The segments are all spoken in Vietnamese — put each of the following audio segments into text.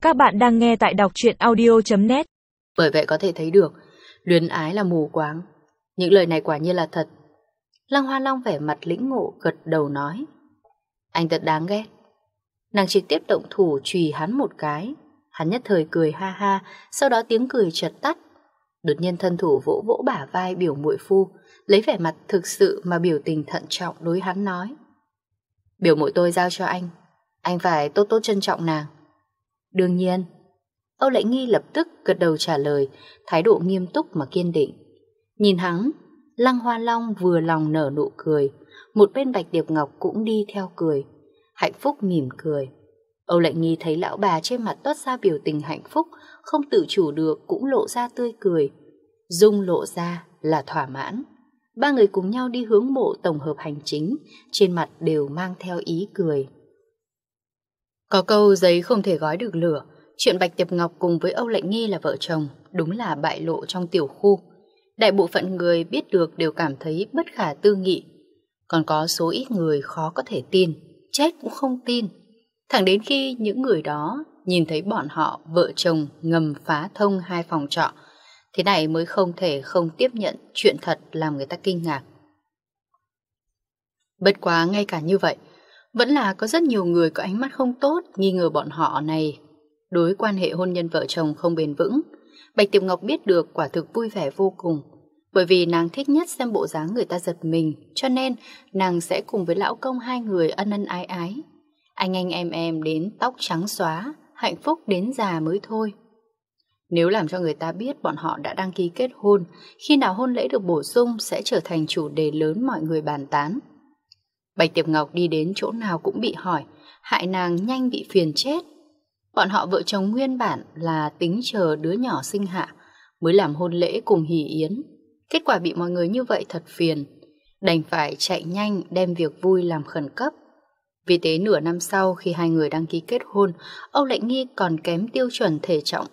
Các bạn đang nghe tại đọc truyện audio.net. Bởi vậy có thể thấy được, luyến ái là mù quáng. Những lời này quả nhiên là thật. Lăng Hoa Long vẻ mặt lĩnh ngộ gật đầu nói: anh thật đáng ghét. Nàng trực tiếp động thủ chùy hắn một cái. Hắn nhất thời cười ha ha, sau đó tiếng cười chợt tắt. Đột nhiên thân thủ vỗ vỗ bả vai biểu muội phu, lấy vẻ mặt thực sự mà biểu tình thận trọng đối hắn nói: biểu muội tôi giao cho anh phải tốt tốt trân trọng nàng. Đương nhiên. Âu Lệ Nghi lập tức gật đầu trả lời, thái độ nghiêm túc mà kiên định. Nhìn hắn, Lăng Hoa Long vừa lòng nở nụ cười, một bên Bạch Điệp Ngọc cũng đi theo cười. Hạnh Phúc mỉm cười. Âu Lệ Nghi thấy lão bà trên mặt toát ra biểu tình hạnh phúc, không tự chủ được cũng lộ ra tươi cười. Dung lộ ra là thỏa mãn. Ba người cùng nhau đi hướng mộ tổng hợp hành chính, trên mặt đều mang theo ý cười. Có câu giấy không thể gói được lửa, chuyện Bạch Tiệp Ngọc cùng với Âu Lệ Nghi là vợ chồng đúng là bại lộ trong tiểu khu. Đại bộ phận người biết được đều cảm thấy bất khả tư nghị. Còn có số ít người khó có thể tin, chết cũng không tin. Thẳng đến khi những người đó nhìn thấy bọn họ vợ chồng ngầm phá thông 2 phòng trọ, thế này mới không thể không tiếp nhận chuyện thật làm người ta kinh ngạc. Bất quá ngay cả như vậy, vẫn là có rất nhiều người có ánh mắt không tốt nghi ngờ bọn họ này đối quan hệ hôn nhân vợ chồng không bền vững. Bạch Tiệp Ngọc biết được quả thực vui vẻ vô cùng, bởi vì nàng thích nhất xem bộ dáng người ta giật mình, cho nên nàng sẽ cùng với lão công hai người ân ân ái ái. Anh em đến tóc trắng xóa, hạnh phúc đến già mới thôi. Nếu làm cho người ta biết bọn họ đã đăng ký kết hôn, khi nào hôn lễ được bổ sung sẽ trở thành chủ đề lớn mọi người bàn tán. Bạch Tiệp Ngọc đi đến chỗ nào cũng bị hỏi, hại nàng nhanh bị phiền chết. Bọn họ vợ chồng nguyên bản là tính chờ đứa nhỏ sinh hạ mới làm hôn lễ cùng hỷ yến. Kết quả bị mọi người như vậy thật phiền, đành phải chạy nhanh đem việc vui làm khẩn cấp. Vì thế nửa năm sau khi hai người đăng ký kết hôn, Âu Lệ Nghi còn kém tiêu chuẩn thể trọng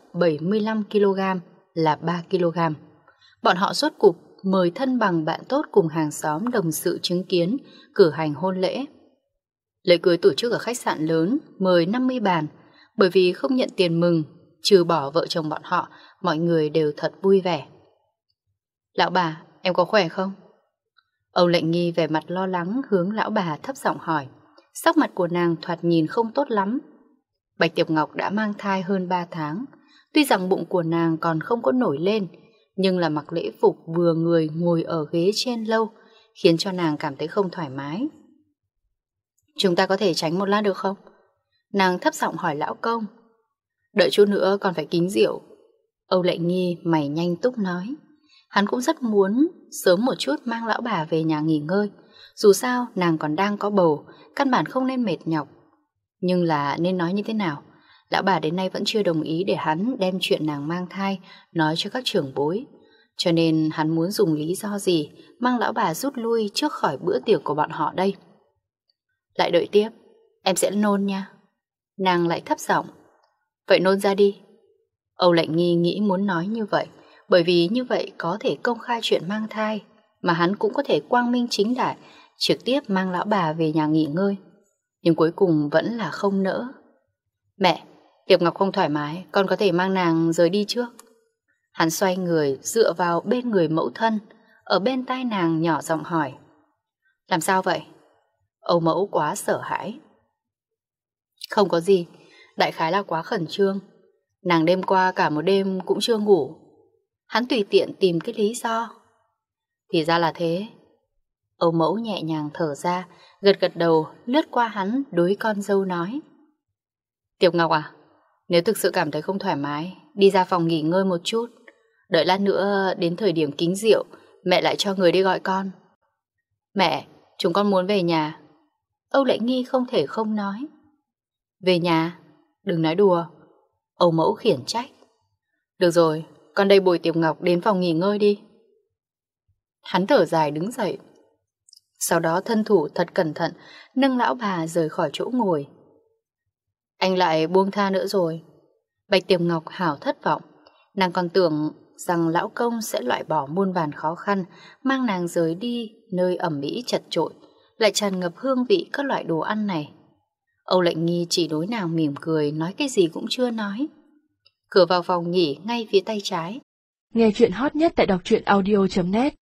75kg là 3kg. Bọn họ rốt cục mời thân bằng bạn tốt cùng hàng xóm đồng sự chứng kiến cử hành hôn lễ. Lễ cưới tổ chức ở khách sạn lớn, mời 50 bàn. Bởi vì không nhận tiền mừng, trừ bỏ vợ chồng bọn họ, mọi người đều thật vui vẻ. Lão bà, em có khỏe không? Âu Lệ Nghi vẻ mặt lo lắng hướng lão bà thấp giọng hỏi. Sắc mặt của nàng thoạt nhìn không tốt lắm. Bạch Tiệp Ngọc đã mang thai hơn 3 tháng. Tuy rằng bụng của nàng còn không có nổi lên, nhưng là mặc lễ phục vừa người ngồi ở ghế trên lâu, khiến cho nàng cảm thấy không thoải mái. Chúng ta có thể tránh một lát được không? Nàng thấp giọng hỏi lão công. Đợi chút nữa còn phải kính rượu. Âu Lệ Nghi mày nhanh túc nói. Hắn cũng rất muốn sớm một chút mang lão bà về nhà nghỉ ngơi. Dù sao nàng còn đang có bầu, căn bản không nên mệt nhọc. Nhưng là nên nói như thế nào? Lão bà đến nay vẫn chưa đồng ý để hắn đem chuyện nàng mang thai nói cho các trưởng bối. Cho nên hắn muốn dùng lý do gì mang lão bà rút lui trước khỏi bữa tiệc của bọn họ đây. Lại đợi tiếp, em sẽ nôn nha. Nàng lại thấp giọng. Vậy nôn ra đi. Âu Lệ Nghi nghĩ muốn nói như vậy, bởi vì như vậy có thể công khai chuyện mang thai, mà hắn cũng có thể quang minh chính đại trực tiếp mang lão bà về nhà nghỉ ngơi. Nhưng cuối cùng vẫn là không nỡ. Mẹ, Tiệp Ngọc không thoải mái, con có thể mang nàng rời đi trước. Hắn xoay người dựa vào bên người mẫu thân, ở bên tai nàng nhỏ giọng hỏi. Làm sao vậy? Âu mẫu quá sợ hãi. Không có gì, đại khái là quá khẩn trương. Nàng đêm qua cả một đêm cũng chưa ngủ. Hắn tùy tiện tìm cái lý do. Thì ra là thế. Âu mẫu nhẹ nhàng thở ra, gật gật đầu lướt qua hắn đối con dâu nói. Tiệp Ngọc à, nếu thực sự cảm thấy không thoải mái, đi ra phòng nghỉ ngơi một chút. Đợi lát nữa đến thời điểm kính rượu, mẹ lại cho người đi gọi con. Mẹ, chúng con muốn về nhà. Âu Lệ Nghi không thể không nói. Về nhà? Đừng nói đùa. Âu mẫu khiển trách. Được rồi, con đây bồi Tiệp Ngọc đến phòng nghỉ ngơi đi. Hắn thở dài đứng dậy. Sau đó thân thủ thật cẩn thận nâng lão bà rời khỏi chỗ ngồi. Anh lại buông tha nữa rồi. Bạch Tiệp Ngọc hảo thất vọng. Nàng còn tưởng rằng lão công sẽ loại bỏ muôn vàn khó khăn, mang nàng rời đi nơi ẩm mỹ chật chội, lại tràn ngập hương vị các loại đồ ăn này. Âu Lệnh Nghi chỉ đối nàng mỉm cười, nói cái gì cũng chưa nói. Cửa vào phòng nghỉ ngay phía tay trái. Nghe chuyện hot nhất tại đọc truyện audio.net